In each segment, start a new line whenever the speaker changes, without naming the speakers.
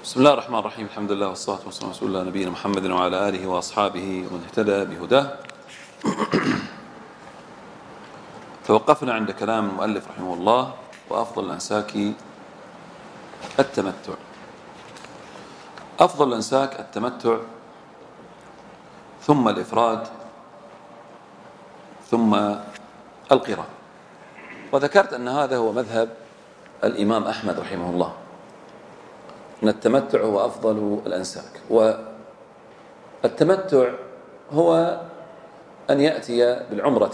بسم الله الرحمن الرحيم. الحمد لله والصلاة والسلام على رسول الله نبينا محمد وعلى آله وأصحابه ومن اهتدى بهداه. توقفنا عند كلام المؤلف رحمه الله: وأفضل الأنساك التمتع. أفضل الأنساك التمتع، ثم الإفراد، ثم القران. وذكرت أن هذا هو مذهب الإمام أحمد رحمه الله، أن التمتع هو أفضل الأنساك. والتمتع هو أن يأتي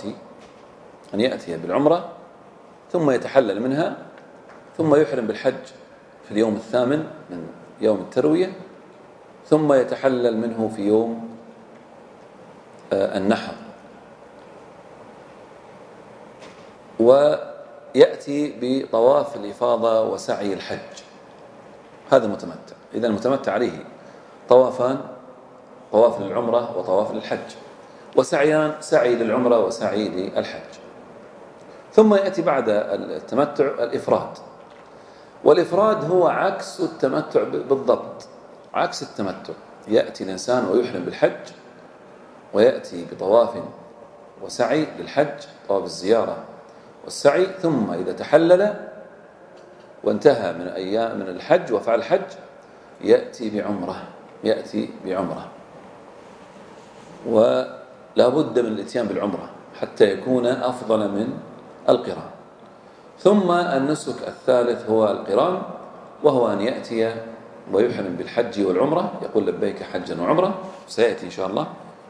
بالعمرة ثم يتحلل منها، ثم يحرم بالحج في اليوم الثامن من يوم التروية، ثم يتحلل منه في يوم النحر، ويأتي بطواف الإفاضة وسعي الحج. هذا المتمتع. إذا المتمتع عليه طوافان: طواف للعمرة وطواف للحج، وسعيان: سعي للعمرة وسعي للحج. ثم يأتي بعد التمتع الإفراد، والإفراد هو عكس التمتع بالضبط، عكس التمتع. يأتي الإنسان ويحرم بالحج، ويأتي بطواف وسعي للحج، طواف الزيارة والسعي، ثم إذا تحلل وانتهى من الحج وفعل الحج يأتي بعمرة. ولا بد من الاتيان بالعمرة حتى يكون أفضل من القران. ثم النسك الثالث هو القران، وهو أن يأتي ويحرم بالحج والعمرة، يقول لبيك حجا وعمرة، سيأتي إن شاء الله،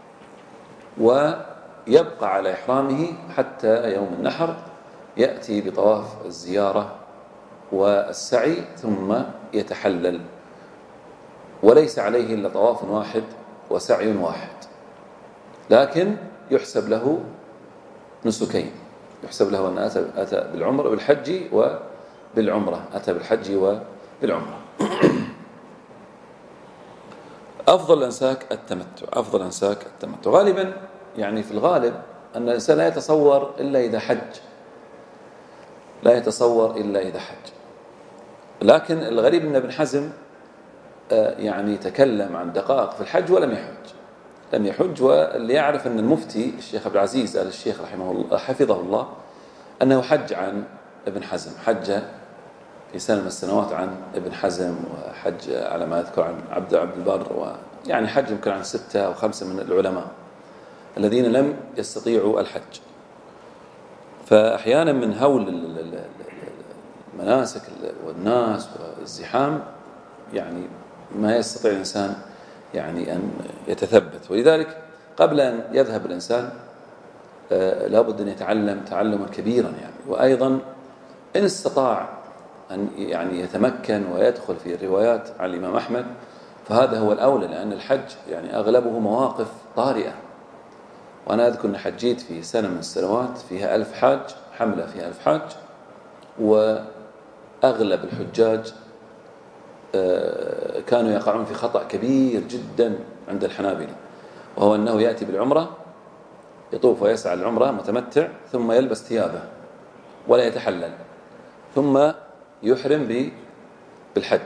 ويبقى على إحرامه حتى يوم النحر، يأتي بطواف الزيارة والسعي ثم يتحلل، وليس عليه إلا طواف واحد وسعي واحد، لكن يحسب له نسكين، يحسب له أن أتى بالعمرة بالحج وبالعمرة، أتى بالحج وبالعمرة. أفضل الأنساك التمتع. غالبا يعني في الغالب أن الإنسان لا يتصور إلا إذا حج. لكن الغريب أن ابن حزم يعني تكلم عن دقائق في الحج ولم يحج. واللي يعرف أن المفتي الشيخ عبد العزيز آل الشيخ رحمه الله حفظه الله أنه حج عن ابن حزم، حج في سنة من السنوات عن ابن حزم، وحج على ما أذكر عن عبد البر، ويعني حج يمكن عن 6 أو 5 من العلماء الذين لم يستطيعوا الحج. فأحيانا من هول المناسك والناس والزحام يعني ما يستطيع الإنسان يعني أن يتثبت. ولذلك قبل أن يذهب الإنسان لابد أن يتعلم تعلما كبيرا يعني. وأيضا إن استطاع أن يعني يتمكن ويدخل في الروايات عن الإمام أحمد فهذا هو الأولى، لأن الحج يعني أغلبه مواقف طارئة. وأنا أذكر أن حجيت في سنة من السنوات فيها 1000 حاج، حملة فيها 1000 حاج، وأغلب الحجاج كانوا يقعون في خطأ كبير جدا عند الحنابلة، وهو أنه يأتي بالعمرة، يطوف ويسعى العمرة متمتع، ثم يلبس ثيابه ولا يتحلل، ثم يحرم بالحج،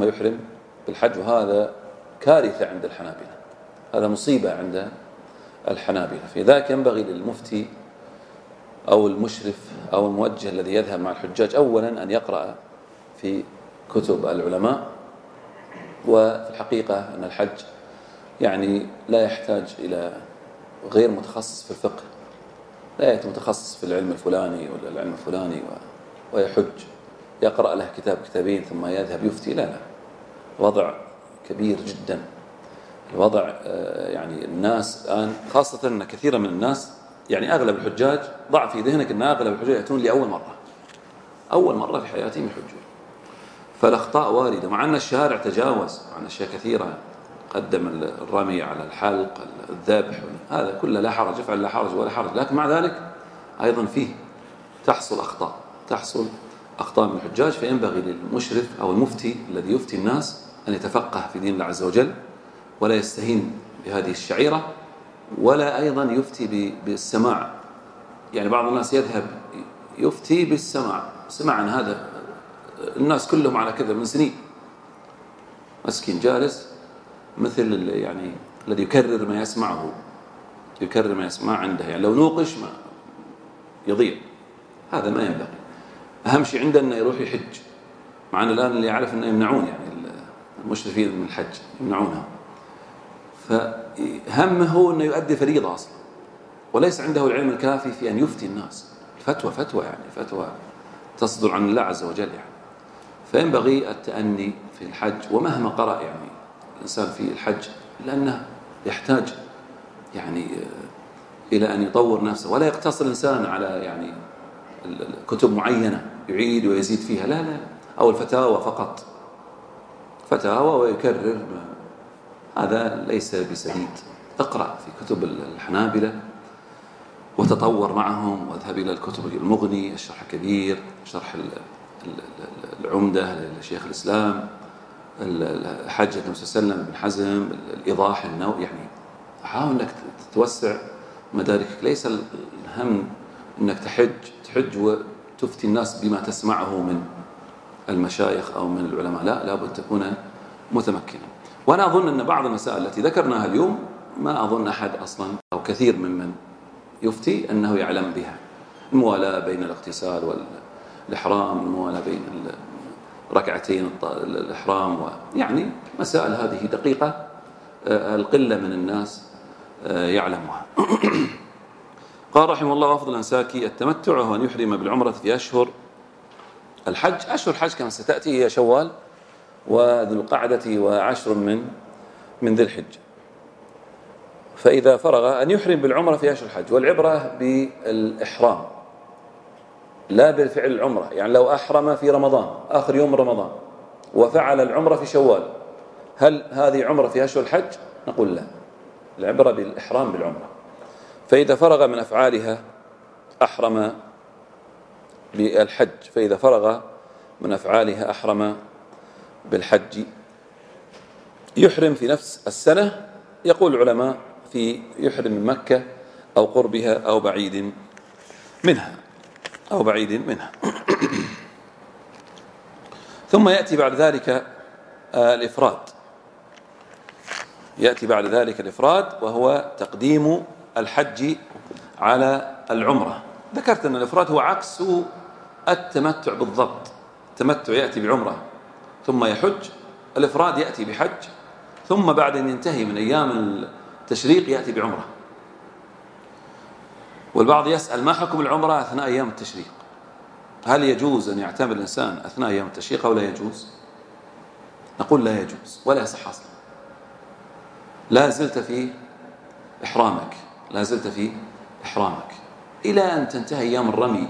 وهذا كارثة عند الحنابلة، هذا مصيبة عند الحنابلة. في ذاك ينبغي للمفتي أو المشرف أو الموجه الذي يذهب مع الحجاج أولا أن يقرأ في كتب العلماء. وفي الحقيقة أن الحج يعني لا يحتاج إلى غير متخصص في الفقه، لا يأتي متخصص في العلم الفلاني ولا العلم الفلاني ويحج، يقرأ له كتاب كتابين ثم يذهب يفتي. لا، وضع كبير جدا. الوضع يعني الناس الآن، خاصة أن كثيرا من الناس يعني أغلب الحجاج، ضع في ذهنك أن أغلب الحجاج يأتون أول مرة في حياتهم يحجون، فالأخطاء واردة، مع أن الشارع تجاوز عن أشياء كثيرة، قدم الرمي على الحلق، الذبح، هذا كله لا حرج، افعل لا حرج ولا حرج. لكن مع ذلك أيضا فيه تحصل أخطاء من الحجاج. فينبغي للمشرف أو المفتي الذي يفتي الناس أن يتفقه في دين الله عز وجل، ولا يستهين بهذه الشعيرة، ولا أيضا يفتي بالسماع. يعني بعض الناس يذهب يفتي بالسماع، سمع عن هذا الناس كلهم على كذا من سنين، مسكين جالس مثل يعني الذي يكرر ما يسمعه، يكرر ما يسمع عنده، يعني لو نوقش ما يضيع. هذا ما ينبغي. أهم شيء عندنا أنه يروح يحج، مع أن الآن اللي يعرف أنه يمنعون يعني المشرفين من الحج يمنعونها، فهمه هو أنه يؤدي فريضة أصلا، وليس عنده العلم الكافي في أن يفتي الناس. الفتوى يعني فتوى تصدر عن الله عز وجل يعني. فينبغي التأني في الحج، ومهما قرأ يعني الإنسان في الحج، لأنه يحتاج يعني إلى أن يطور نفسه، ولا يقتصر الإنسان على يعني كتب معينة يعيد ويزيد فيها، لا لا، أو الفتاوى فقط، فتاوى ويكرر، هذا ليس بسديد. اقرأ في كتب الحنابلة وتطور معهم، واذهب إلى الكتب المغني، الشرح الكبير، شرح العمدة لشيخ الإسلام، حجة النبي صلى الله عليه وسلم، ابن حزم، الإيضاح النووي، يعني حاول أنك تتوسع مداركك. ليس الهم أنك تحج وتفتي الناس بما تسمعه من المشايخ أو من العلماء، لا، لابد تكون متمكنا. وأنا أظن أن بعض المسائل التي ذكرناها اليوم ما أظن أحد أصلا أو كثير ممن يفتي أنه يعلم بها. الموالاة بين الاغتسال والإحرام، الموالاة بين ركعتين الإحرام، يعني مسائل هذه دقيقة القلة من الناس يعلمها. قال رحمه الله: وأفضل الأنساك التمتع، وهو أن يحرم بالعمرة في أشهر الحج. أشهر الحج كما ستأتي هي شوال وذو القعدة وعشر من ذي الحجة. فإذا فرغ أن يحرم بالعمرة في أشهر الحج، والعبرة بالإحرام لا بالفعل العمرة. يعني لو أحرم في رمضان آخر يوم رمضان وفعل العمرة في شوال، هل هذه عمرة في أشهر الحج؟ نقول لا، العبرة بالإحرام بالعمرة. فإذا فرغ من أفعالها أحرم بالحج، فإذا فرغ من أفعالها أحرم بالحج. يحرم في نفس السنة، يقول العلماء في يحرم من مكة أو قربها أو بعيد منها ثم يأتي بعد ذلك الإفراد. وهو تقديم الحج على العمرة. ذكرت أن الإفراد هو عكس التمتع بالضبط. التمتع يأتي بعمرة ثم يحج، الإفراد يأتي بحج ثم بعد أن ينتهي من أيام التشريق يأتي بعمرة. والبعض يسأل: ما حكم العمرة أثناء أيام التشريق؟ هل يجوز أن يعتمر الإنسان أثناء أيام التشريق أو لا يجوز؟ نقول لا يجوز ولا يصح أصلا. لا زلت في إحرامك إلى أن تنتهي أيام الرمي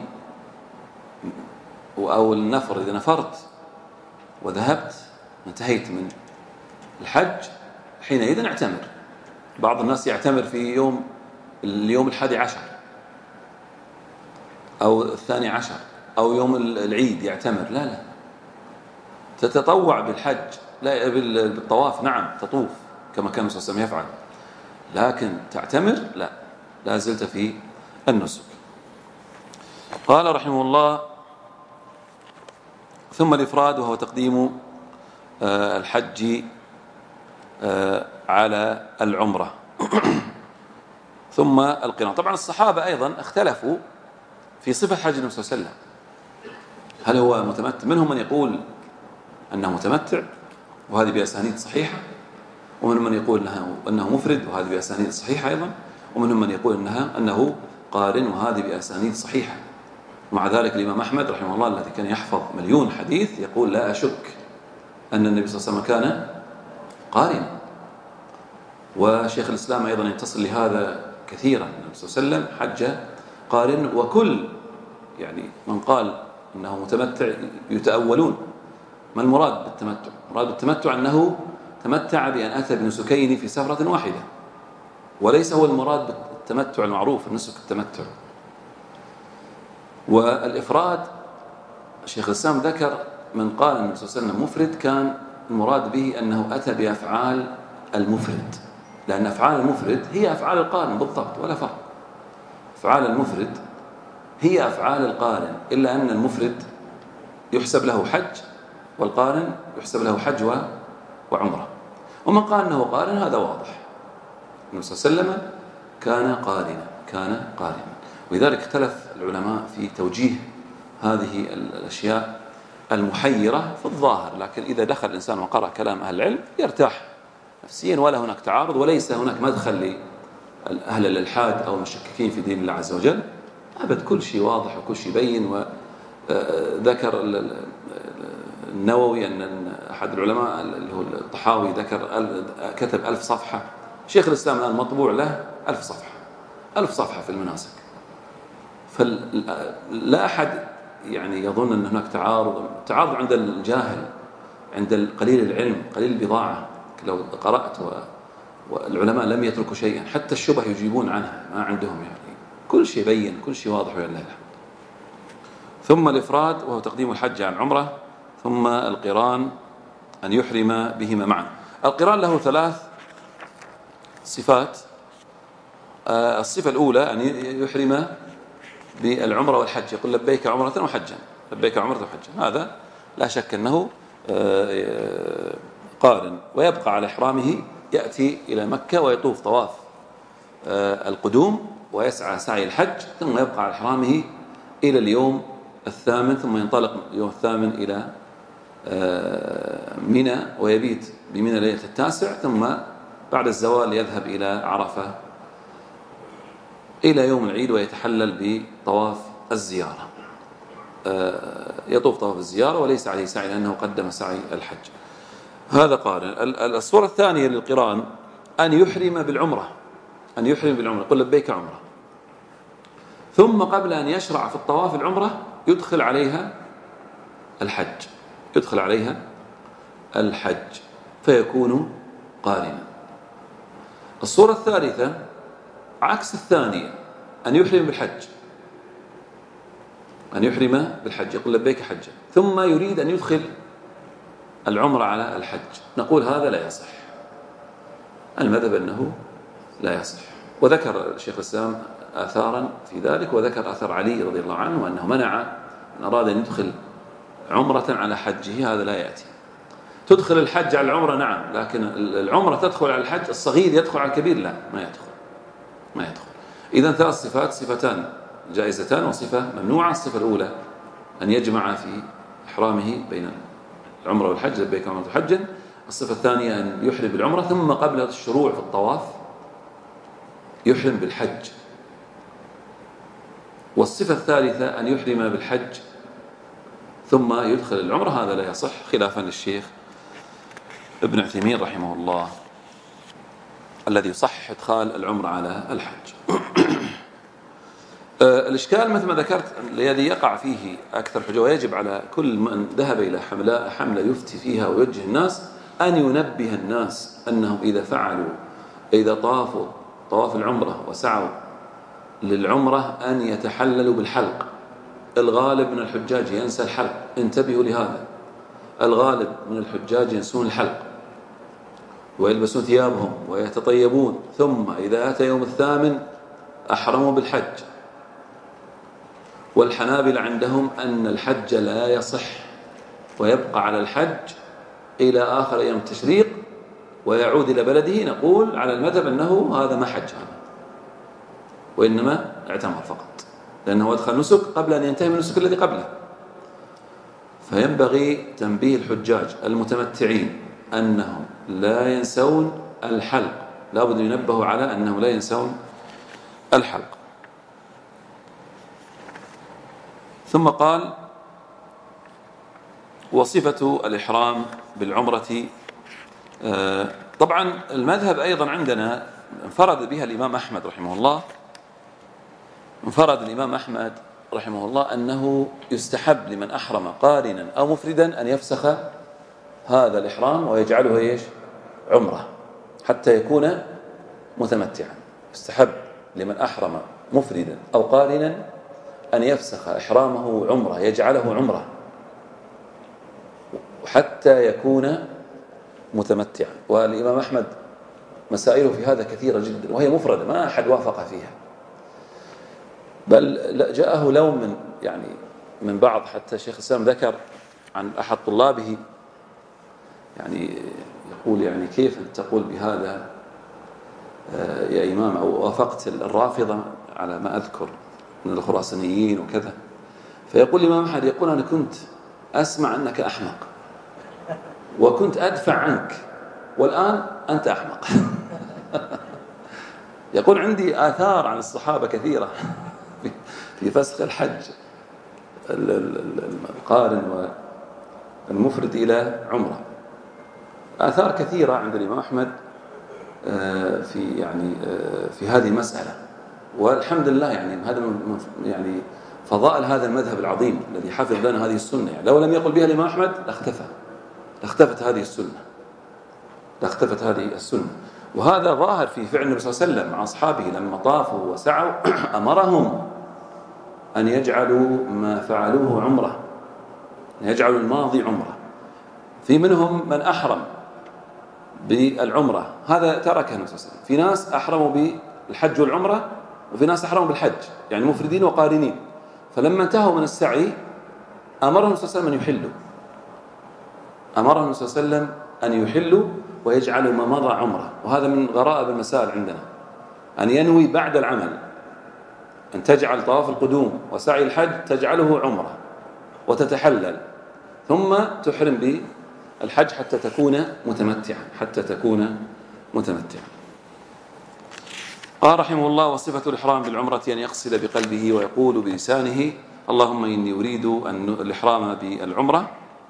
أو النفر. إذا نفرت وذهبت انتهيت من الحج، حينئذ اعتمر. بعض الناس يعتمر في اليوم 11 أو 12 أو يوم العيد يعتمر. لا، تتطوع بالحج، لا بالطواف، نعم تطوف كما كان الرسول صلى الله عليه وسلم يفعل، لكن تعتمر لا زلت في النسك. قال رحمه الله: ثم الإفراد، وهو تقديم الحج على العمرة، ثم القران. طبعا الصحابة أيضا اختلفوا في صفة حج النبي صلى الله عليه وسلم، هل هو متمتع؟ منهم من يقول أنه متمتع وهذه بأسانيد صحيحة، ومنهم من يقول أنه مفرد وهذه بأسانيد صحيحة أيضا، ومنهم من يقول أنه قارن وهذه بأسانيد صحيحة. ومع ذلك الإمام أحمد رحمه الله الذي كان يحفظ مليون حديث يقول: لا أشك أن النبي صلى الله عليه وسلم كان قارنا. وشيخ الإسلام أيضا ينتصر لهذا كثيرا. النبي صلى الله عليه وسلم حج قارن، وكل يعني من قال أنه متمتع يتأولون. ما المراد بالتمتع؟ المراد بالتمتع أنه تمتع بأن أتى بنسكين في سفرة واحدة، وليس هو المراد بالتمتع المعروف النسك التمتع. والإفراد شيخ الإسلام ذكر من قال النبي صلى الله عليه وسلم مفرد كان المراد به أنه أتى بأفعال المفرد، لأن أفعال المفرد هي أفعال القارن بالضبط ولا فرق. أفعال المفرد هي أفعال القارن، إلا أن المفرد يحسب له حج والقارن يحسب له حج وعمرة. ومن قال أنه قارن هذا واضح، النبي صلى الله عليه وسلم كان قارنا. ولذلك اختلف العلماء في توجيه هذه الأشياء المحيرة في الظاهر، لكن إذا دخل الإنسان وقرأ كلام أهل العلم يرتاح نفسيا، ولا هناك تعارض، وليس هناك مدخل لأهل الإلحاد أو المشككين في دين الله عز وجل. أبد، كل شيء واضح وكل شيء بين. وذكر النووي أن أحد العلماء اللي هو الطحاوي كتب 1000 صفحة. شيخ الإسلام الآن مطبوع له 1000 صفحة، 1000 صفحة في المناسك. فلا أحد يعني يظن أن هناك تعارض عند الجاهل، عند قليل العلم، قليل البضاعة. لو قرأت والعلماء لم يتركوا شيئا، حتى الشبه يجيبون عنها، ما عندهم يعني كل شيء بين، كل شيء واضح ولله الحمد. ثم الإفراد وهو تقديم الحج عن عمرة، ثم القران أن يحرم بهما معا. القران له 3 صفات. الصفة الأولى أن يحرم بالعمرة والحج، يقول لبيك عمرة وحجا، لبيك عمرة وحجا، هذا لا شك أنه قارن، ويبقى على إحرامه، يأتي إلى مكة ويطوف طواف القدوم ويسعى سعي الحج، ثم يبقى على إحرامه إلى اليوم 8، ثم ينطلق اليوم 8 إلى منى ويبيت بمنى ليلة 9، ثم بعد الزوال يذهب إلى عرفة إلى يوم العيد ويتحلل بطواف الزيارة. يطوف طواف الزيارة وليس عليه سعي لأنه قدم سعي الحج. هذا قارن. الصورة الثانية للقران أن يحرم بالعمرة، أن يحرم بالعمرة، يقول لبيك عمرة، ثم قبل أن يشرع في الطواف العمرة يدخل عليها الحج، يدخل عليها الحج فيكون قارنا. الصورة الثالثة عكس الثانية، أن يحرم بالحج، أن يحرم بالحج، يقول لبيك حجا، ثم يريد أن يدخل العمرة على الحج، نقول هذا لا يصح. المذهب أنه لا يصح. وذكر الشيخ الإسلام آثارا في ذلك، وذكر أثر علي رضي الله عنه أنه منع من أراد أن يدخل عمرة على حجه، هذا لا يأتي. تدخل الحج على العمرة نعم، لكن العمرة تدخل على الحج، الصغير يدخل على الكبير لا، ما يدخل. إذن 3 صفات، صفتان جائزتان وصفة ممنوعة. الصفة الأولى أن يجمع في إحرامه بين العمرة والحج، لبيك عمرة وحجا. الصفة الثانية أن يحرم بالعمرة، ثم قبل الشروع في الطواف يحرم بالحج. والصفة الثالثة أن يحرم بالحج ثم يدخل العمرة، هذا لا يصح، خلافا للشيخ ابن عثيمين رحمه الله الذي يصحح إدخال العمرة على الحج. الإشكال مثل ما ذكرت الذي يقع فيه أكثر حجة، ويجب على كل من ذهب إلى حملة يفتي فيها ويوجه الناس أن ينبه الناس أنهم إذا طافوا طواف العمرة وسعوا للعمرة أن يتحللوا بالحلق. الغالب من الحجاج ينسى الحلق، انتبهوا لهذا. الغالب من الحجاج ينسون الحلق ويلبسون ثيابهم ويتطيبون، ثم إذا أتى يوم 8 أحرموا بالحج. والحنابلة عندهم أن الحج لا يصح، ويبقى على الحج إلى آخر أيام التشريق ويعود إلى بلده. نقول على المذهب أنه هذا ما حج هذا، وإنما اعتمر فقط، لأنه أدخل نسك قبل أن ينتهي من النسك الذي قبله. فينبغي تنبيه الحجاج المتمتعين أنهم لا ينسون الحلق، لا بد ينبهوا على أنهم لا ينسون الحلق. ثم قال وصفة الإحرام بالعمرة. طبعا المذهب أيضا عندنا انفرد بها الإمام أحمد رحمه الله، انفرد الإمام أحمد رحمه الله أنه يستحب لمن أحرم قارنا أو مفردا أن يفسخ هذا الإحرام ويجعله عمرة حتى يكون متمتعا. يستحب لمن أحرم مفردا أو قارنا أن يفسخ إحرامه عمرة، يجعله عمرة حتى يكون متمتعا. والإمام أحمد مسائله في هذا كثيرة جدا، وهي مفردة ما أحد وافق فيها، بل جاءه لوم من بعض. حتى شيخ الإسلام ذكر عن أحد طلابه يقول يعني كيف تقول بهذا يا إمام، أو وافقت الرافضة على ما أذكر من الخراسانيين وكذا. فيقول الإمام أحمد يقول أنا كنت أسمع أنك أحمق وكنت أدفع عنك، والآن أنت أحمق. يقول عندي آثار عن الصحابة كثيرة في فسخ الحج القارن والمفرد إلى عمرة، آثار كثيرة عند الإمام أحمد في هذه المسألة. والحمد لله يعني هذا يعني فضائل هذا المذهب العظيم الذي حفظ لنا هذه السنة. يعني لو لم يقل بها الإمام أحمد لاختفت هذه السنة. وهذا ظاهر في فعل النبي صلى الله عليه وسلم مع أصحابه لما طافوا وسعوا، أمرهم أن يجعلوا ما فعلوه عمرة، أن يجعلوا الماضي عمرة. في منهم من أحرم بالعمرة، هذا تركه النبي صلى الله عليه وسلم. في ناس أحرموا بالحج والعمرة، وفي ناس أحرموا بالحج، يعني مفردين وقارنين. فلما انتهوا من السعي أمرهم النبي صلى الله عليه وسلم أن يحلوا ويجعلوا ما مضى عمرة. وهذا من غرائب المسائل عندنا، أن ينوي بعد العمل، أن تجعل طواف القدوم وسعي الحج تجعله عمرة وتتحلل، ثم تحرم بالحج حتى تكون متمتعا. قال رحمه الله: وصفة الإحرام بالعمرة أن يقصد بقلبه ويقول بلسانه: اللهم إني أريد الإحرام بالعمرة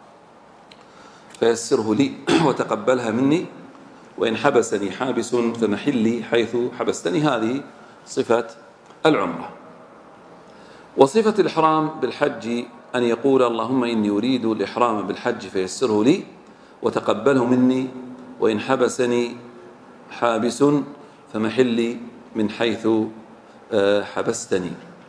فيسره لي وتقبلها مني، وإن حبسني حابس فمحلي حيث حبستني. هذه صفة العمرة. وصفة الإحرام بالحج أن يقول: اللهم إني أريد الإحرام بالحج فيسره لي وتقبله مني، وإن حبسني حابس فمحلي من حيث حبستني.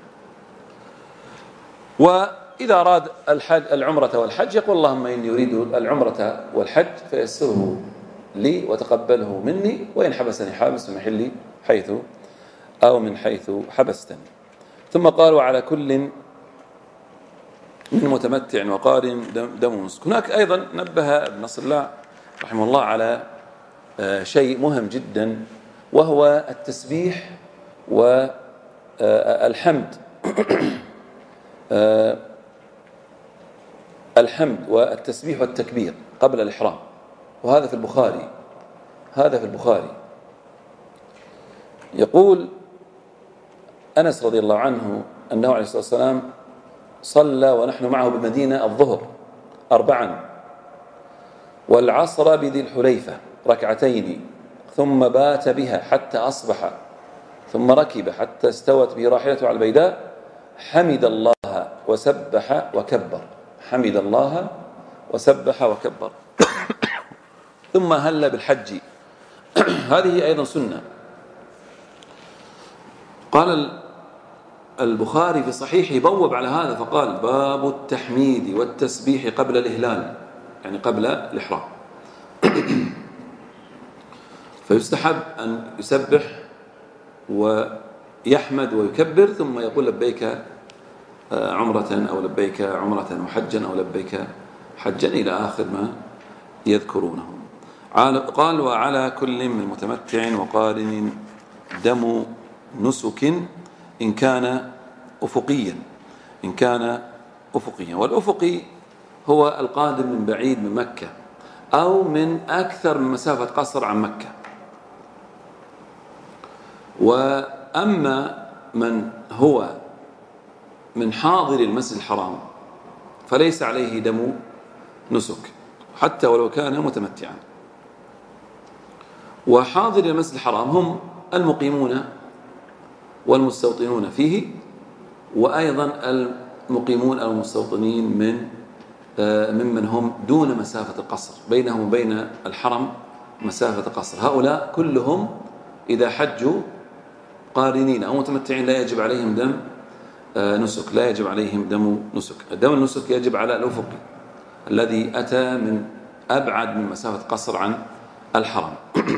وإذا أراد العمرة والحج يقول: اللهم إني أريد العمرة والحج فيسره لي وتقبله مني، وإن حبسني حابس فمحلي من حيث حبستني. ثم قال: وعلى كل من متمتع وقارن دم نسك. هناك أيضا نبه ابن نصر الله رحمه الله على شيء مهم جدا، وهو التسبيح والحمد. الحمد والتسبيح والتكبير قبل الإحرام. وهذا في البخاري. يقول أنس رضي الله عنه أنه عليه الصلاة والسلام صلى ونحن معه بالمدينة الظهر 4، والعصر بذي الحليفة 2، ثم بات بها حتى أصبح، ثم ركب حتى استوت به راحلته على البيداء، حمد الله وسبح وكبر ثم هل بالحج. هذه أيضا سنة. قال البخاري في صحيحه بوب على هذا فقال: باب التحميد والتسبيح قبل الإهلال، يعني قبل الإحرام. فيستحب أن يسبح ويحمد ويكبر، ثم يقول: لبيك عمرة، أو لبيك عمرة وحجا، أو لبيك حجا، إلى آخر ما يذكرونه. قال: وعلى كل من متمتع وقارن دم نسك إن كان أفقيا. والأفقي هو القادم من بعيد من مكة، أو من أكثر من مسافة قصر عن مكة. وأما من هو من حاضر المسجد الحرام فليس عليه دم نسك حتى ولو كان متمتعا. وحاضر المسجد الحرام هم المقيمون والمستوطنون فيه، وأيضا المقيمون أو المستوطنين ممن هم دون مسافة القصر، بينهم وبين الحرم مسافة قصر. هؤلاء كلهم إذا حجوا قارنين أو متمتعين لا يجب عليهم دم نسك، دم النسك يجب على الأفقي الذي أتى من أبعد من مسافة قصر عن الحرم.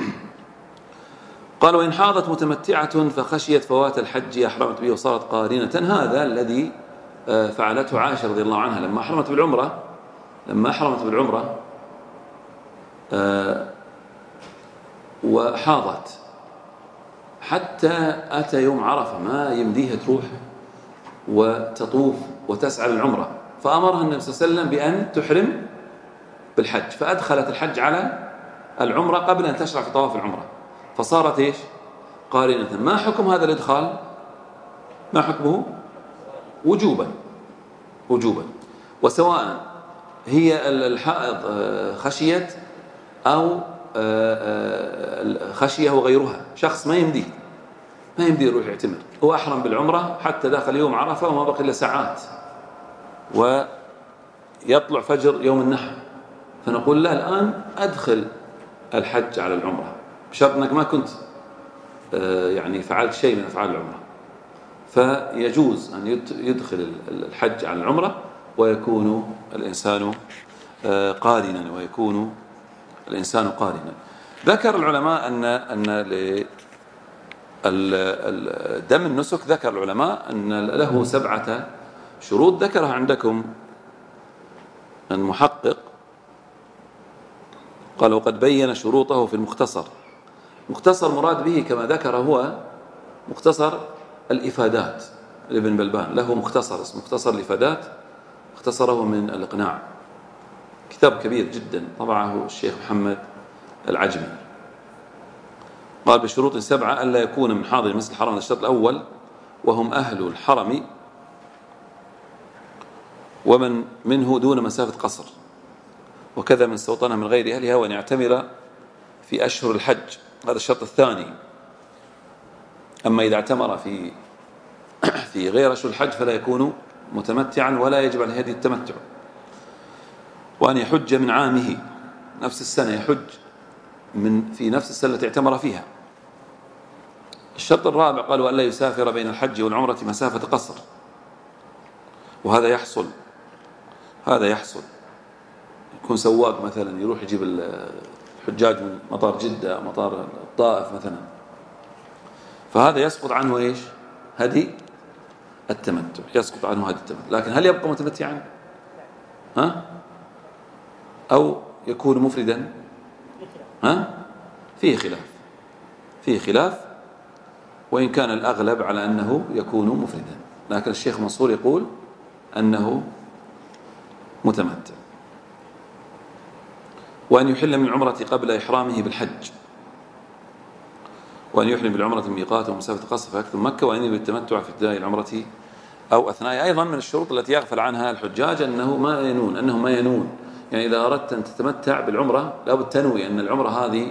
قال: وإن حاضت متمتعة فخشيت فوات الحج أحرمت به وصارت قارنة. هذا الذي فعلته عائشة رضي الله عنها لما أحرمت بالعمرة وحاضت حتى أتى يوم عرفة ما يمديها تروح وتطوف وتسعى للعمرة، فأمرها النبي صلى الله عليه وسلم بأن تحرم بالحج، فأدخلت الحج على العمرة قبل أن تشرع في طواف العمرة، فصارت إيش؟ قارنة. ما حكم هذا الإدخال؟ ما حكمه؟ وجوبا، وجوبا. وسواء هي الحائض خشيت أو خشية وغيرها، شخص ما يمدي يروح يعتمر، هو أحرم بالعمرة حتى داخل يوم عرفة وما بقي إلا ساعات ويطلع فجر يوم النحر، فنقول له الآن أدخل الحج على العمرة بشرط أنك ما كنت يعني فعلت شيء من أفعال العمرة، فيجوز أن يدخل الحج على العمرة ويكون الإنسان قارنا، ذكر العلماء أن دم النسك، ذكر العلماء أن له 7 شروط ذكرها عندكم المحقق، قال وقد بين شروطه في المختصر. مختصر مراد به كما ذكر هو مختصر الإفادات لابن بلبان، له مختصر اسمه مختصر الإفادات، اختصره من الإقناع، كتاب كبير جدا طبعه الشيخ محمد العجمي. قال بشروط 7: ألا يكون من حاضر المسجد الحرام، هذا الشرط الأول، وهم أهل الحرم ومن منه دون مسافة قصر، وكذا من استوطنها من غير أهلها، وأن يعتمر في أشهر الحج، هذا الشرط الثاني. أما إذا اعتمر في غير أشهر الحج فلا يكون متمتعا ولا يجب عليه هدي التمتع. وأن يحج من عامه، نفس السنة يحج في نفس السنة التي اعتمر فيها. الشرط الرابع قال وأن لا يسافر بين الحج والعمرة مسافة قصر، وهذا يحصل يكون سواق مثلا يروح يجيب الحجاج من مطار جدة أو مطار الطائف مثلا، فهذا يسقط عنه إيش؟ هدي التمتع، يسقط عنه هدي التمتع. لكن هل يبقى متمتعا أو يكون مفردا؟ فيه خلاف، وإن كان الأغلب على أنه يكون مفردا، لكن الشيخ منصور يقول أنه متمتع. وأن يحل من العمرة قبل إحرامه بالحج، وأن يحرم بالعمرة من ميقات ومسافة قصر فيكتب مكة، وأن ينوي التمتع في ابتداء العمرة أو أثناء. أيضا من الشروط التي يغفل عنها الحجاج أنهم ما ينون، يعني إذا أردت أن تتمتع بالعمرة لابد تنوي أن العمرة هذه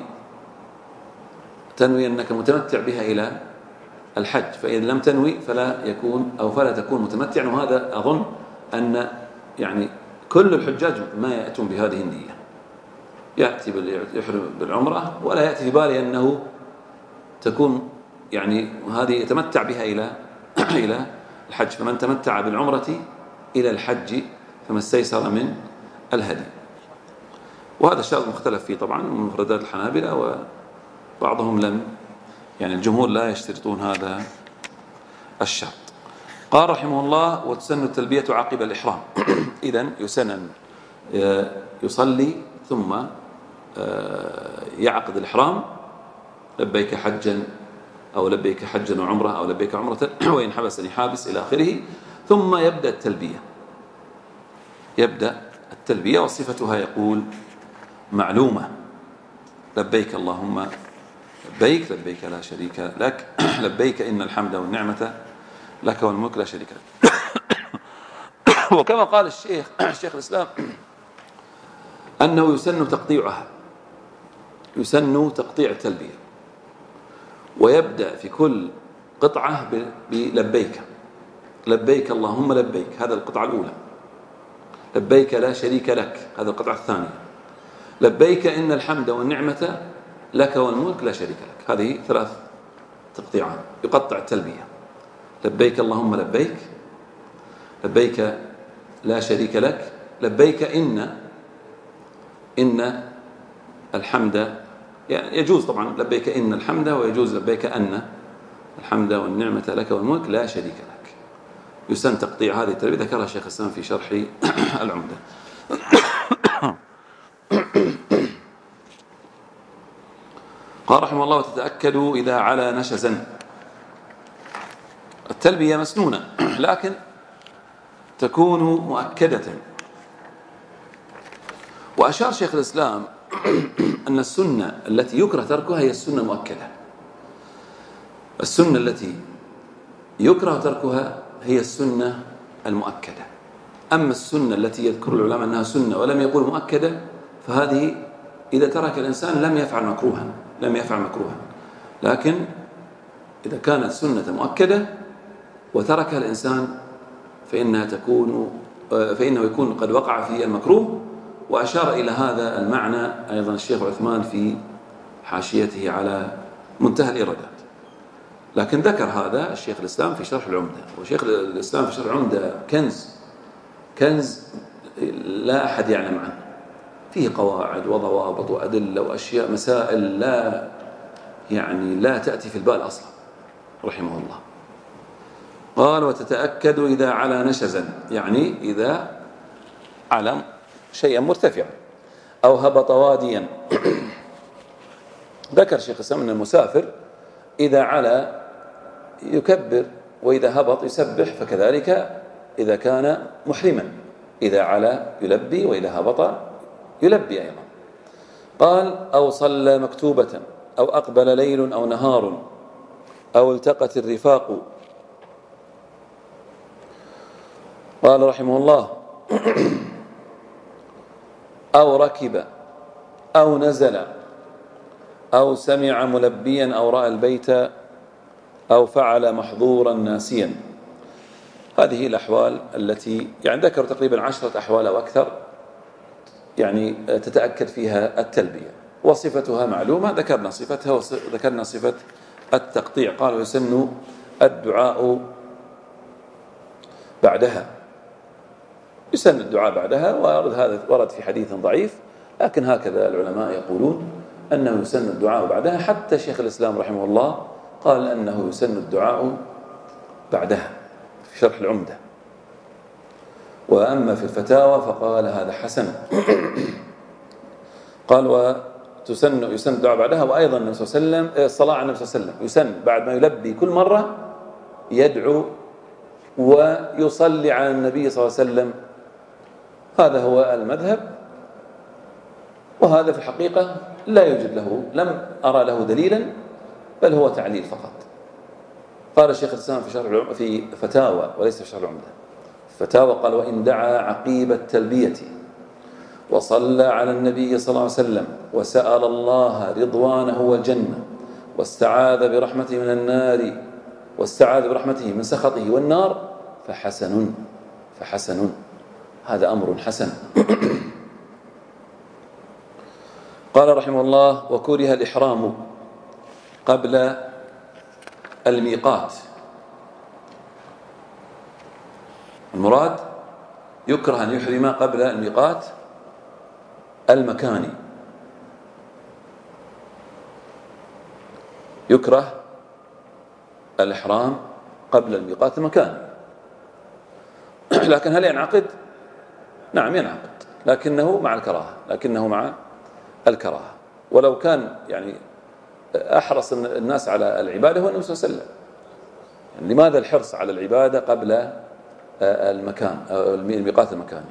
تنوي أنك متمتع بها إلى الحج، فإذا لم تنوي فلا تكون متمتعا. وهذا أظن أن يعني كل الحجاج ما يأتون بهذه النية، يأتي يحرم بالعمرة ولا يأتي في باله أنه تكون يعني هذه يتمتع بها إلى الحج. فمن تمتع بالعمرة إلى الحج فما استيسر من الهدي. وهذا الشرط مختلف فيه طبعا من مفردات الحنابلة، وبعضهم يعني الجمهور لا يشترطون هذا الشرط. قال رحمه الله وتسن التلبية عقب الإحرام. إذن يسن أن يصلي ثم يعقد الإحرام، لبيك حجا أو لبيك حجا وعمرة أو لبيك عمرة وإن حبسني حابس إلى آخره، ثم يبدأ التلبية. وصفتها يقول معلومة: لبيك اللهم لبيك، لبيك لا شريك لك، لبيك إن الحمد والنعمة لك والملك لا شريك لك. وكما قال الشيخ الإسلام أنه يسن تقطيعها، يسن تقطيع التلبية، ويبدأ في كل قطعة بلبيك، لبيك اللهم لبيك، هذا القطعة الأولى. لبيك لا شريك لك، هذا القطعة الثانية. لبيك إن الحمد والنعمة لك والملك لا شريك لك، هذه 3 تقطيعات يقطع التلبية. لبيك اللهم لبيك، لبيك لا شريك لك، لبيك إن الحمد، يعني يجوز طبعا لبيك إن الحمد، ويجوز لبيك أن الحمد والنعمة لك والملك لا شريك لك. يسن تقطيع هذه التلبية، ذكرها شيخ الإسلام في شرح العمدة. قال رحمه الله: وتتأكد إذا علا نشزا. التلبية مسنونة لكن تكون مؤكدة. وأشار شيخ الإسلام أن السنة التي يكره تركها هي السنة المؤكدة. السنة التي يكره تركها هي السنة المؤكدة. أما السنة التي يذكر العلماء أنها سنة ولم يقول مؤكدة، فهذه إذا ترك الإنسان لم يفعل مكروها. لكن إذا كانت سنة مؤكدة وتركها الإنسان فإنه يكون قد وقع في المكروه. وأشار إلى هذا المعنى أيضا الشيخ عثمان في حاشيته على منتهى الإيرادات. لكن ذكر هذا الشيخ الإسلام في شرح العمدة. وشيخ الإسلام في شرح العمدة كنز لا أحد يعلم عنه، فيه قواعد وضوابط وأدلة وأشياء مسائل لا تأتي في البال أصلا رحمه الله. قال: وتتأكد إذا علا نشزا، يعني إذا علم شيئا مرتفعا أو هبط واديا. ذكر شيخ الإسلام أن المسافر إذا علا يكبر وإذا هبط يسبح، فكذلك إذا كان محرما إذا علا يلبي وإذا هبط يلبي أيضا. قال: أو صلى مكتوبة أو أقبل ليل أو نهار أو التقت الرفاق. قال رحمه الله: أو ركب أو نزل أو سمع ملبيا أو رأى البيت أو فعل محظورا ناسيا. هذه الأحوال التي ذكروا تقريبا 10 أحوال أو أكثر تتأكد فيها التلبية، وصفتها معلومة. ذكرنا صفتها وذكرنا صفة التقطيع. قال: ويسن الدعاء بعدها. يسن الدعاء بعدها، وهذا ورد في حديث ضعيف، لكن هكذا العلماء يقولون أنه يسن الدعاء بعدها. حتى شيخ الإسلام رحمه الله قال أنه يسن الدعاء بعدها في شرح العمدة. وأما في الفتاوى فقال هذا حسن. قال: يسن الدعاء بعدها. وأيضا النبي صلى الله عليه وسلم الصلاة على النبي صلى الله عليه وسلم يسن بعد ما يلبي كل مرة يدعو ويصلي على النبي صلى الله عليه وسلم. هذا هو المذهب، وهذا في الحقيقة لا يوجد له، لم أرى له دليلا، بل هو تعليل فقط. قال الشيخ الإسلام في فتاوى وليس في شرح العمدة، فتاوى قال: وإن دعا عقيب التلبية وصلى على النبي صلى الله عليه وسلم وسأل الله رضوانه والجنة واستعاذ برحمته من النار واستعاذ برحمته من سخطه والنار فحسن. هذا أمر حسن. قال رحمه الله: وكره الإحرام قبل الميقات. المراد يكره أن يحرم قبل الميقات المكاني. يكره الإحرام قبل الميقات المكاني. لكن هل ينعقد؟ نعم ينعقد، لكنه مع الكراهة. ولو كان أحرص الناس على العبادة هو النبي صلى الله عليه وسلم. لماذا الحرص على العبادة قبل الميقات المكاني؟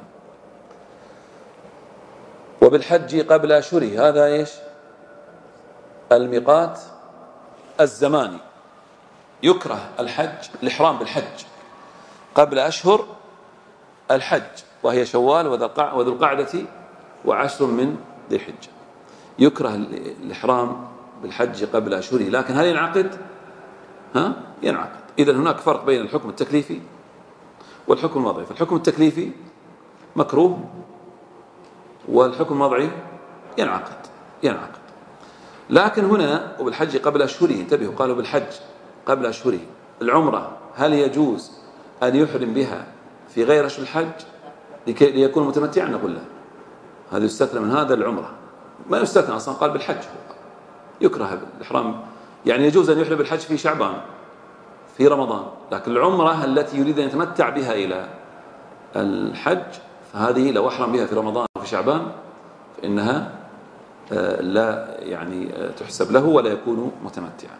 وبالحج قبل أشهره. هذا إيش؟ الميقات الزماني. يكره الإحرام بالحج قبل أشهر الحج، وهي شوال وذو القعدة و10 من ذي الحجة. يكره الإحرام بالحج قبل أشهره، لكن هل ينعقد؟ ينعقد. إذن هناك فرق بين الحكم التكليفي والحكم الوضعي. فالحكم التكليفي مكروه، والحكم الوضعي ينعقد. لكن هنا وبالحج قبل أشهره، انتبهوا، قالوا بالحج قبل أشهره. العمرة هل يجوز أن يحرم بها في غير أشهر الحج ليكون متمتعا؟ نقول لا، هذا يستثنى من هذا. العمرة ما يستثنى أصلا، قال بالحج. يكره الإحرام، يجوز أن يحرم بالحج في شعبان في رمضان، لكن العمرة التي يريد أن يتمتع بها إلى الحج فهذه لو أحرم بها في رمضان وفي شعبان فإنها لا يعني تحسب له ولا يكون متمتعا.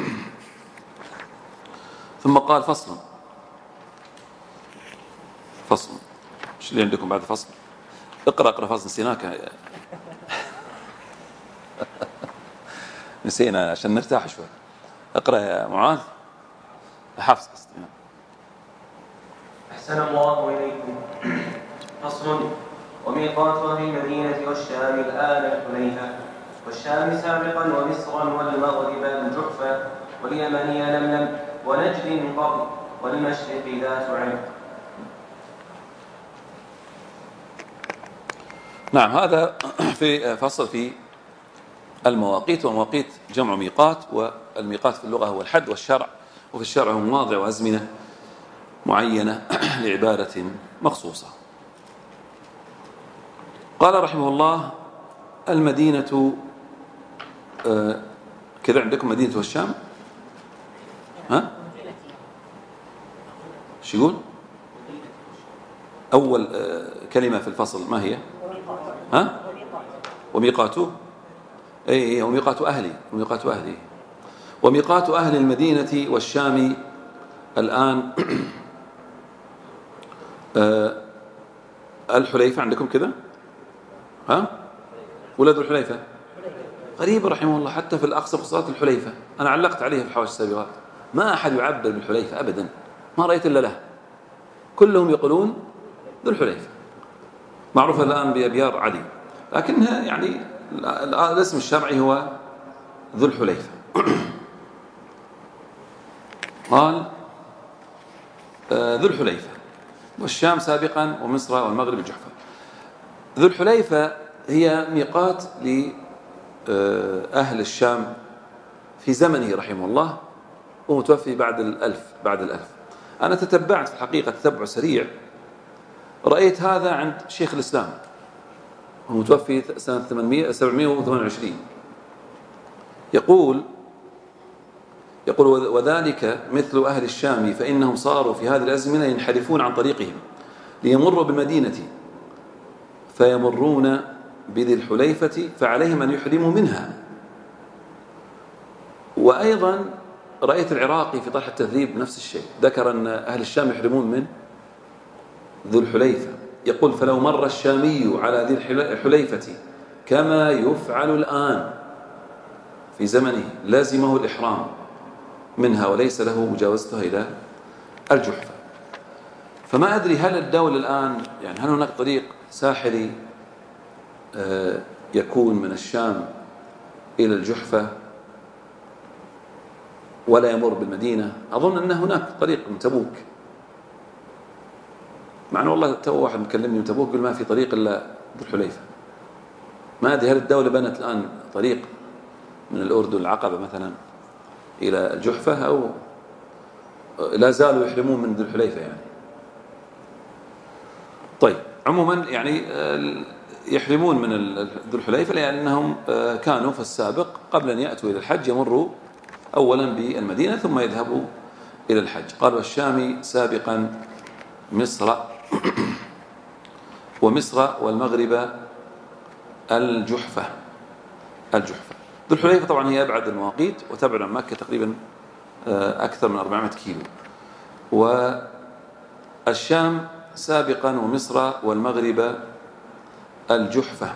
ثم قال فصل ايش اللي عندكم بعد فصل؟ اقرأ فصل، نسيناك نسينا عشان نرتاح شوي. اقرأ يا معاذ. حفص قصدي.
أحسن الله إليكم. فصل. وميقات أهل المدينة والشام الآن الحليفة، والشام سابقا ومصرا والمغرب الجحفة، واليمن يلملم، ونجد قرن، والمشرق ذات عرق.
نعم، هذا في فصل في المواقيت. ومواقيت جمع ميقات، والميقات في اللغة هو الحد، والشرع وفي الشرع هو مواضع وأزمنة معينة لعبادة مخصوصة. قال رحمه الله المدينة، كذا عندكم مدينة والشام، ها شو يقول أول كلمة في الفصل ما هي؟ ها وميقاته، أي وميقات أهلي، وميقات أهل المدينة والشام الآن الحليفة. عندكم كذا ها ولد الحليفة غريب رحمه الله، حتى في الأقصى فصلات الحليفة أنا علقت عليها في الحواشي السابقات، ما أحد يعبر بالحليفة أبدا، ما رأيت إلا له، كلهم يقولون ذو الحليفة، معروفة الآن بأبيار علي، لكنها يعني الاسم الشرعي هو ذو الحليفة. قال ذو الحليفة والشام سابقا ومصر والمغرب الجحفة. ذو الحليفة هي ميقات لأهل الشام في زمنه رحمه الله، ومتوفي بعد الألف. أنا تتبعت في الحقيقة تتبع سريع، رأيت هذا عند شيخ الإسلام، هو متوفي سنة 728. يقول وذلك مثل أهل الشام فإنهم صاروا في هذه الأزمنة ينحرفون عن طريقهم ليمروا بالمدينة فيمرون بذي الحليفة فعليهم أن يحرموا منها. وأيضا رأيت العراقي في طرح التهذيب نفس الشيء، ذكر أن أهل الشام يحرمون من ذو الحليفة. يقول فلو مر الشامي على ذي الحليفة كما يفعل الآن في زمنه لازمه الإحرام منها وليس له مجاوزتها إلى الجحفة. فما أدري هل الدولة الآن يعني هل هناك طريق ساحلي يكون من الشام إلى الجحفة ولا يمر بالمدينة؟ أظن أن هناك طريق من تبوك، مع أنه والله تو واحد مكلمني من تبوك يقول ما في طريق إلا ذو الحليفة. ما أدري هل الدولة بنت الآن طريق من الأردن العقبة مثلا إلى الجحفة أو لا زالوا يحرمون من ذو الحليفة يعني. طيب عموما يعني يحرمون من ذو الحليفة لأنهم كانوا في السابق قبل أن يأتوا إلى الحج يمروا أولا بالمدينة ثم يذهبوا إلى الحج. قال والشام سابقا مصر والمغرب الجحفة. ذو الحليفة طبعا هي أبعد المواقيت وتبعد عن مكة تقريبا أكثر من 400 كيلو، والشام سابقا ومصر والمغرب الجحفة.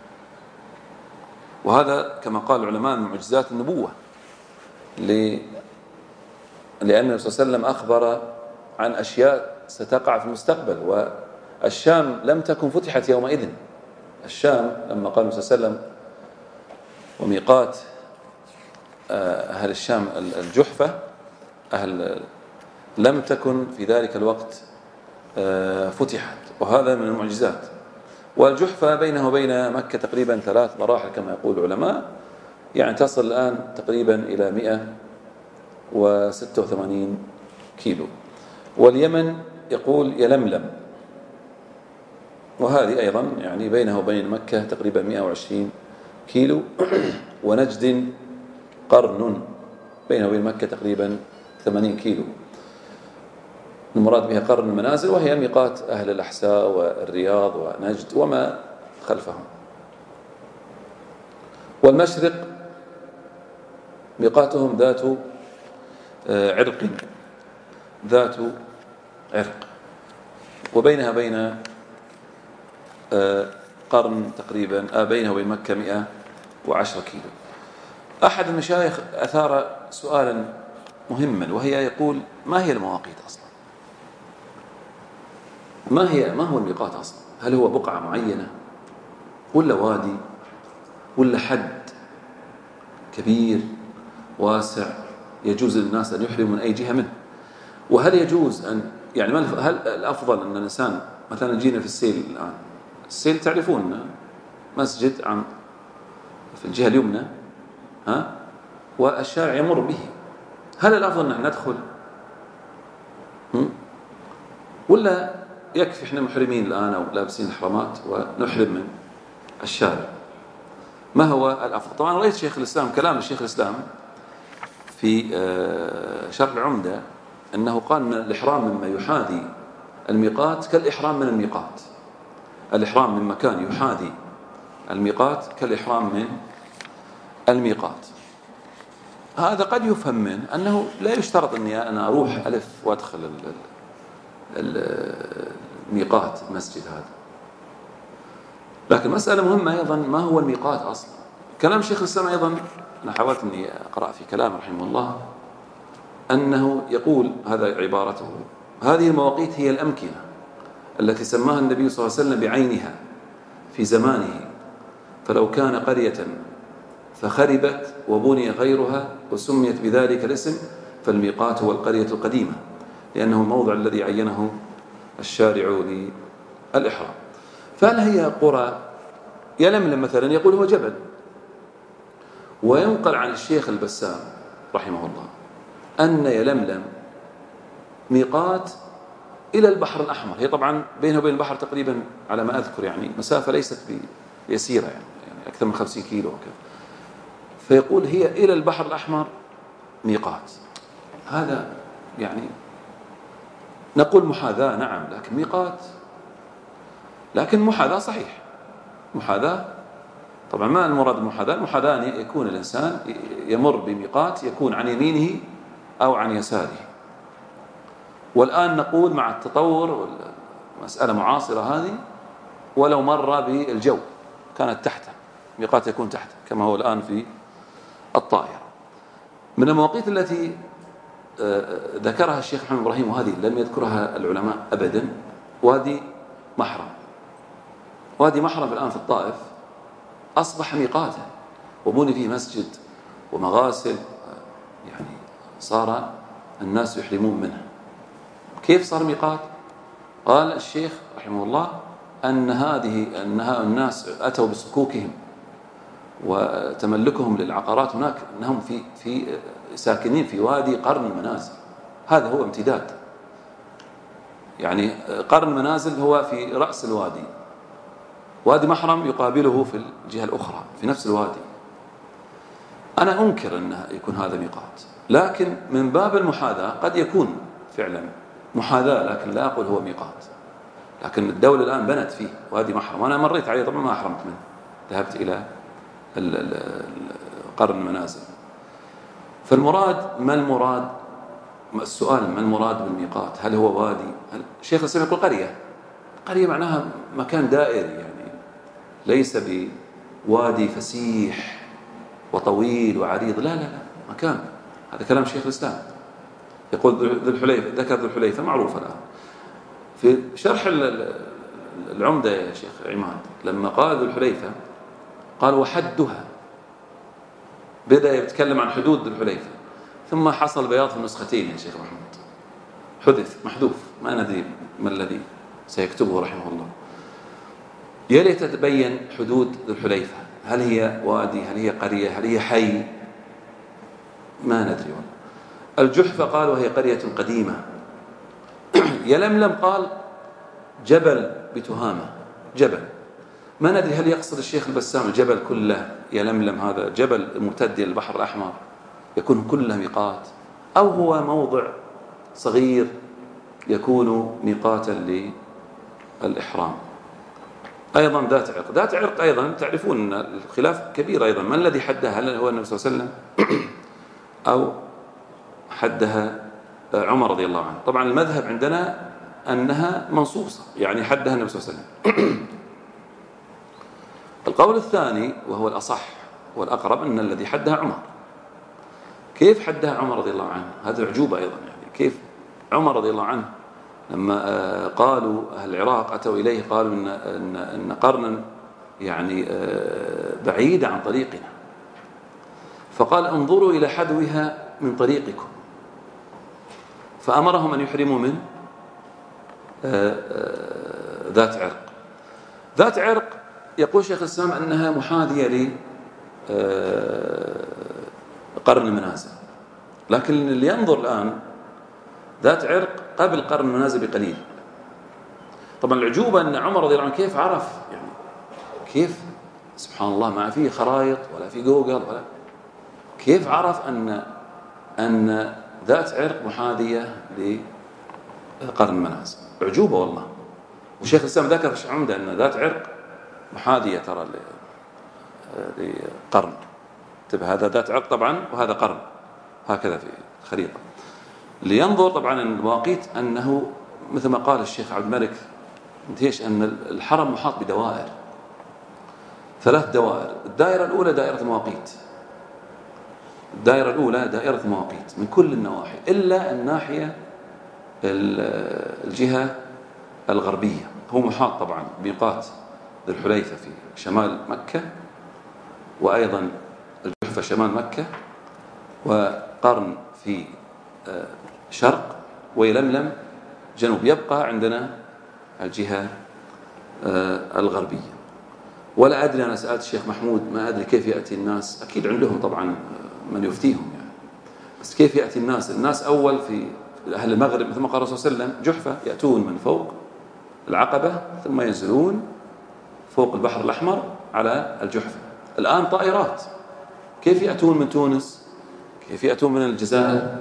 وهذا كما قال العلماء من معجزات النبوة، لأن النبي صلى الله عليه وسلم أخبر عن أشياء ستقع في المستقبل، والشام لم تكن فتحت يومئذ. الشام لما قال النبي صلى الله عليه وسلم وميقات أهل الشام الجحفة، لم تكن في ذلك الوقت فتحت، وهذا من المعجزات. والجحفة بينه وبين مكة تقريبا 3 مراحل كما يقول العلماء، يعني تصل الآن تقريبا إلى 186 كيلو. واليمن يقول يلملم، وهذه أيضا يعني بينه وبين مكة تقريبا 120 كيلو. ونجد قرن بينه وبين مكة تقريبا 80 كيلو، المراد بها قرن المنازل، وهي ميقات أهل الأحساء والرياض ونجد وما خلفهم. والمشرق ميقاتهم ذات عرق، ذات عرق، وبينها بين قرن تقريبا، بينها وبين مكة 110 كيلو. أحد المشايخ أثار سؤالا مهما، وهي يقول: ما هي المواقيت أصلا؟ ما هو الميقات أصلا؟ هل هو بقعة معينة، ولا وادي، ولا حد كبير واسع يجوز للناس أن يحرموا من أي جهة منه؟ وهل يجوز أن يعني هل الأفضل أن الإنسان مثلا جينا في السيل الآن، السيل تعرفون مسجد عن في الجهة اليمنى والشارع يمر به، هل الأفضل أن ندخل ولا يكفي إحنا محرمين الآن أو لابسين الحرامات ونحرم من الشارع؟ ما هو الأفضل؟ طبعا رأيت شيخ الإسلام، كلام الشيخ الإسلام في شرح العمدة، أنه قال أن الإحرام مما يحاذي الميقات كالإحرام من الميقات، الإحرام من مكان يحاذي الميقات كالإحرام من الميقات. هذا قد يفهم منه أنه لا يشترط أني أنا أروح ألف وأدخل الميقات المسجد هذا، لكن مسألة مهمة أيضا: ما هو الميقات أصلا؟ كلام شيخ الإسلام أيضا، أنا حاولت أني أقرأ في كلام رحمه الله، أنه يقول، هذا عبارته: هذه المواقيت هي الأمكنة التي سماها النبي صلى الله عليه وسلم بعينها في زمانه، فلو كان قرية فخربت وبني غيرها وسميت بذلك الاسم فالميقات هو القرية القديمة، لأنه الموضع الذي عينه الشارع للإحرام. فهل هي قرى؟ يلملم مثلا يقول هو جبل، وينقل عن الشيخ البسام رحمه الله أن يلملم ميقات إلى البحر الأحمر، هي طبعا بينه وبين البحر تقريبا على ما أذكر يعني مسافة ليست يسيرة، يعني أكثر من 50 كيلو وكذا، فيقول هي إلى البحر الأحمر ميقات. هذا يعني نقول محاذاة، نعم، لكن ميقات، لكن محاذاة صحيح، محاذاة طبعا ما المراد المحاذاة؟ المحاذاة أن يكون الإنسان يمر بميقات يكون عن يمينه أو عن يساره. والآن نقول مع التطور والمسألة معاصرة هذه، ولو مر بالجو كانت تحته، ميقات يكون تحته كما هو الآن في الطائرة. من المواقيت التي ذكرها الشيخ محمد إبراهيم، وهذه لم يذكرها العلماء أبدا، وادي محرم. وادي محرم الآن في الطائف أصبح ميقاتا، وبني فيه مسجد ومغاسل، يعني صار الناس يحرمون منه. كيف صار ميقات؟ قال الشيخ رحمه الله أنها الناس أتوا بصكوكهم وتملكهم للعقارات هناك، أنهم في ساكنين في وادي قرن المنازل، هذا هو امتداد، يعني قرن المنازل هو في رأس الوادي، وادي محرم يقابله في الجهة الأخرى في نفس الوادي. أنا أنكر أن يكون هذا ميقات، لكن من باب المحاذاة قد يكون فعلا محاذاة، لكن لا أقول هو ميقات. لكن الدولة الآن بنت فيه وادي محرم، وأنا مريت عليه طبعا ما أحرمت منه، ذهبت إلى قرن المنازل. فالمراد ما المراد؟ السؤال ما المراد بالميقات؟ هل هو وادي؟ الشيخ الإسلام يقول قرية معناها مكان دائري، يعني ليس بوادي فسيح وطويل وعريض، لا مكان. هذا كلام شيخ الإسلام. يقول ذو الحليفة، ذكر ذو الحليفة معروف الآن في شرح العمدة يا شيخ عماد، لما قال ذو الحليفة قال وحدها، بدأ يتكلم عن حدود ذو الحليفة، ثم حصل بياض في النسختين يا شيخ محمد، محذوف، ما ندري ما الذي سيكتبه رحمه الله. يلي تتبين حدود ذو الحليفة، هل هي وادي، هل هي قرية، هل هي حي، ما ندري والله. الجحفة قال وهي قرية قديمة. يلملم قال جبل بتهامة، جبل، ما ندري هل يقصد الشيخ البسام الجبل كله يلملم، هذا جبل ممتد إلى البحر الأحمر يكون كله ميقات، أو هو موضع صغير يكون ميقاتا للإحرام. أيضا ذات عرق أيضا تعرفون أن الخلاف كبير أيضا، ما الذي حدها؟ هل هو النبي صلى الله عليه وسلم أو حدها عمر رضي الله عنه؟ طبعا المذهب عندنا أنها منصوصة، يعني حدها النبي صلى الله عليه وسلم. القول الثاني وهو الأصح والأقرب أن الذي حدها عمر. كيف حدها عمر رضي الله عنه؟ هذا عجوبة أيضا، يعني كيف عمر رضي الله عنه لما قالوا أهل العراق أتوا إليه قالوا إن قرنا يعني بعيدة عن طريقنا، فقال انظروا إلى حدوها من طريقكم، فأمرهم أن يحرموا من ذات عرق. يقول شيخ الإسلام أنها محاذية لقرن المنازل، لكن اللي ينظر الآن ذات عرق قبل قرن المنازل بقليل. طبعا العجوبة أن عمر رضي الله عنه كيف عرف، يعني كيف سبحان الله ما في خرائط ولا في جوجل ولا كيف عرف أن ذات عرق محاذية لقرن المنازل؟ عجوبة والله. وشيخ الإسلام ذكر في عمده أن ذات عرق محاذية ترى لقرن. انتبه، هذا ذات عرق طبعا وهذا قرن، هكذا في الخريطة. لينظر طبعا المواقيت أنه مثل ما قال الشيخ عبد الملك انتهيش أن الحرم محاط بدوائر، 3 دوائر. الدائرة الأولى دائرة مواقيت، الدائرة الأولى دائرة مواقيت من كل النواحي إلا الناحية الجهة الغربية. هو محاط طبعا بميقات ذي الحليفة في شمال مكة، وأيضا الجحفة شمال مكة، وقرن في شرق، ويلملم جنوب. يبقى عندنا الجهة الغربية. ولا أدري، أنا سألت الشيخ محمود ما أدري كيف يأتي الناس، أكيد عندهم طبعا من يفتيهم يعني، بس كيف يأتي الناس أول في أهل المغرب مثل ما قال الرسول صلى الله عليه وسلم جحفة يأتون من فوق العقبة ثم ينزلون فوق البحر الأحمر على الجحفة. الآن طائرات كيف يأتون من تونس، كيف يأتون من الجزائر،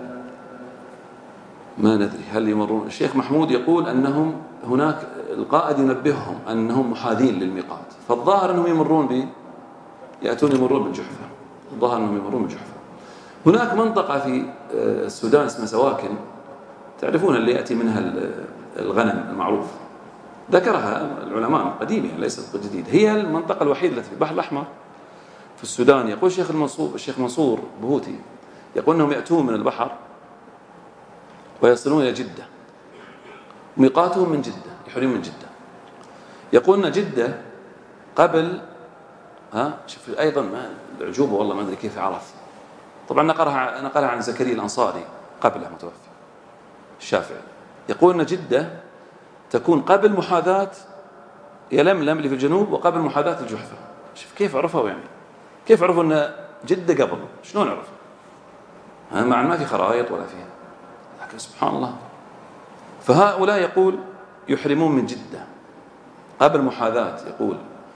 ما ندري هل يمرون. الشيخ محمود يقول أنهم هناك القائد ينبههم أنهم محاذين للميقات، فالظاهر أنهم يمرون بالجحفة، الظاهر أنهم يمرون بالجحفة. هناك منطقة في السودان اسمها سواكن، تعرفون اللي يأتي منها الغنم المعروف، ذكرها العلماء قديمة ليست جديدة. هي المنطقة الوحيدة التي في البحر الأحمر في السودان. يقول الشيخ منصور بهوتي يقول أنهم يأتون من البحر ويصلون إلى جدة، ميقاتهم من جدة، يحرمون من جدة. يقول أن جدة قبل شوف أيضا ما العجوبة والله ما أدري كيف عرف. طبعا نقلها عن زكريا الأنصاري قبله متوفى الشافعي. يقول أن جدة تكون قبل محاذاة يلملم اللي في الجنوب وقبل محاذاة الجحفة. شوف كيف عرفوا، يعني كيف عرفوا أن جدة قبل، شلون عرفوا؟ مع ما في خرائط ولا فيها، لكن سبحان الله. فهؤلاء يقول يحرمون من جدة قبل محاذاة، يقول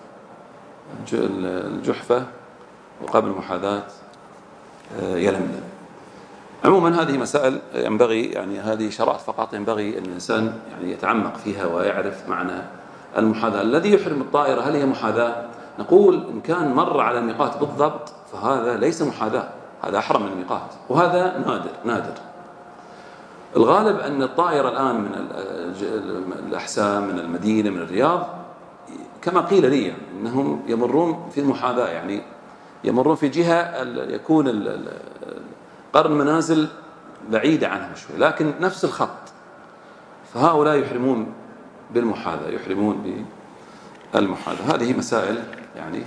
الجحفة وقبل محاذاة يلملم. عموما هذه مسائل ينبغي، يعني هذه شرائط فقط ينبغي أن الإنسان يعني يتعمق فيها ويعرف معنى المحاذاة. الذي يحرم الطائرة هل هي محاذاة؟ نقول إن كان مر على الميقات بالضبط فهذا ليس محاذاة، هذا أحرم من الميقات، وهذا نادر. الغالب أن الطائرة الآن من الأحساء، من المدينة، من الرياض، كما قيل لي أنهم يمرون في المحاذاة، يعني يمرون في جهة يكون قرن منازل بعيدة عنهم شوي لكن نفس الخط. فهؤلاء يحرمون بالمحاذاة، يحرمون بالمحاذاة. هذه مسائل يعني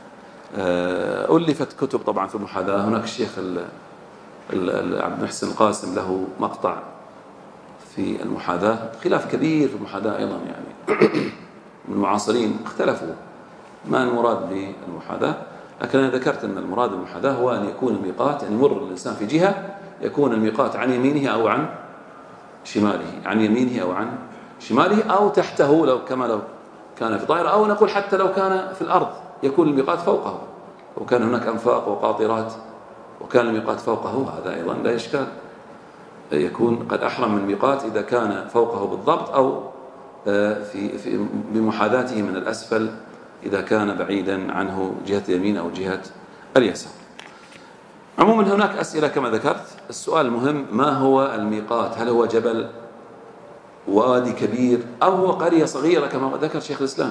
ألفت كتب طبعا في المحاذاة. هناك الشيخ عبد المحسن القاسم له مقطع في المحاذاة، خلاف كبير في المحاذاة أيضا، يعني من المعاصرين اختلفوا ما المراد بالمحاذاة. لكن أنا ذكرت أن المراد بالمحاذاة هو أن يكون الميقات، يعني يمر الإنسان في جهة يكون الميقات عن يمينه أو عن شماله، عن يمينه أو عن شماله، أو تحته لو كان في طائرة، أو نقول حتى لو كان في الأرض يكون الميقات فوقه، وكان هناك أنفاق وقاطرات وكان الميقات فوقه، هذا أيضا لا إشكال، يكون قد أحرم من الميقات إذا كان فوقه بالضبط أو بمحاذاته من الأسفل إذا كان بعيدا عنه جهة اليمين أو جهة اليسار. عموما هناك أسئلة كما ذكرت. السؤال المهم: ما هو الميقات؟ هل هو جبل، وادي كبير، أو هو قرية صغيرة كما ذكر شيخ الإسلام؟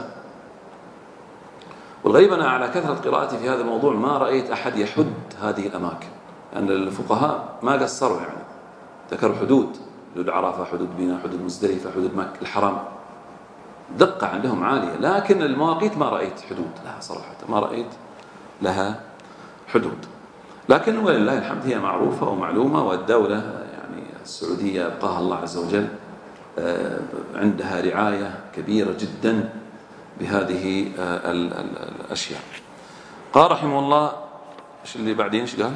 والغريب أنا على كثرة قراءتي في هذا الموضوع ما رأيت أحد يحد هذه الأماكن، أن الفقهاء ما قصروا، يعني ذكروا حدود عرفة، حدود منى، حدود مزدلفة، حدود مكة، الحرم، دقة عندهم عالية. لكن المواقيت ما رأيت حدود لها صراحة، ما رأيت لها حدود. لكن ولله الحمد هي معروفة ومعلومة، والدولة يعني السعودية أبقاها الله عز وجل عندها رعاية كبيرة جدا بهذه الأشياء. قال رحمه الله، ايش اللي بعدين ايش قال؟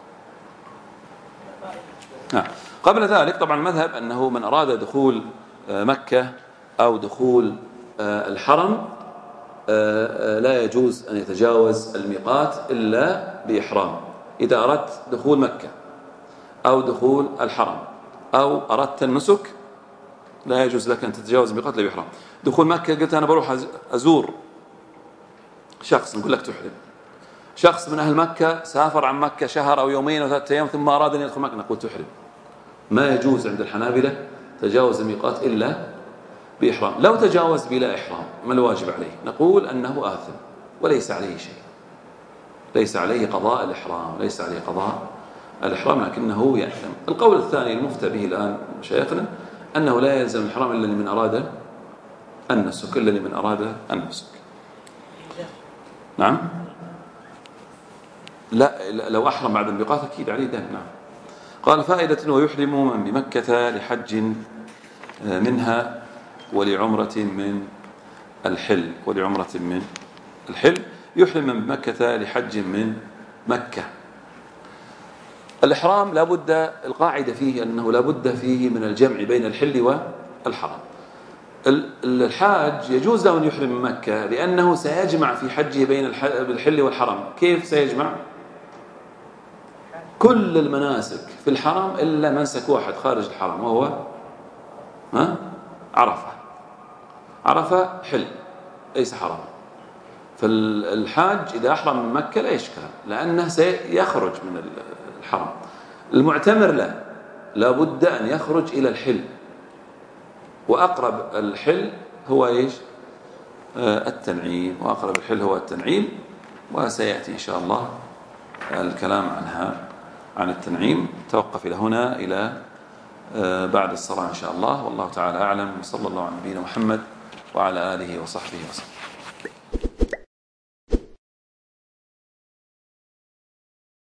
قبل ذلك طبعا المذهب أنه من أراد دخول مكة أو دخول الحرم لا يجوز أن يتجاوز الميقات إلا بإحرام. إذا أردت دخول مكة أو دخول الحرم أو أردت النسك لا يجوز لك أن تتجاوز الميقات إلا بإحرام. دخول مكة قلت أنا بروح أزور شخص، نقول لك تحرم. شخص من أهل مكة سافر عن مكة شهر أو يومين أو 3 أيام ثم أراد أن يدخل مكة، نقول تحرم. ما يجوز عند الحنابلة تجاوز الميقات إلا بإحرام. لو تجاوز بلا إحرام ما الواجب عليه؟ نقول أنه آثم وليس عليه شيء، ليس عليه قضاء الإحرام، ليس عليه قضاء الإحرام، لكنه يأثم. القول الثاني المفتى به الآن مشايخنا أنه لا يلزم الإحرام إلا لمن أراد النسك، إلا لمن أراد النسك. نعم، لا لو أحرم بعد الميقات أكيد عليه دم. نعم. قال: فائدة: ويحرم من بمكة لحج منها ولعمرة من الحل. ولعمرة من الحل يحرم من بمكة لحج من مكة. الإحرام لابد، القاعدة فيه أنه لابد فيه من الجمع بين الحل والحرم. الحاج يجوز له أن يحرم من مكة لأنه سيجمع في حجه بين الحل والحرم. كيف سيجمع؟ كل المناسك في الحرم إلا منسك واحد خارج الحرم، وهو عرفة. عرفة حل ليس حرام. فالحاج إذا أحرم من مكة لا إشكال لأنه سيخرج من الحرم. المعتمر لا بد أن يخرج إلى الحل، وأقرب الحل هو إيش؟ التنعيم. وأقرب الحل هو التنعيم، وسيأتي إن شاء الله الكلام عن التنعيم. توقف إلى هنا، إلى بعد الصلاة إن شاء الله. والله تعالى أعلم، وصلى الله على نبينا محمد وعلى آله وصحبه وسلم.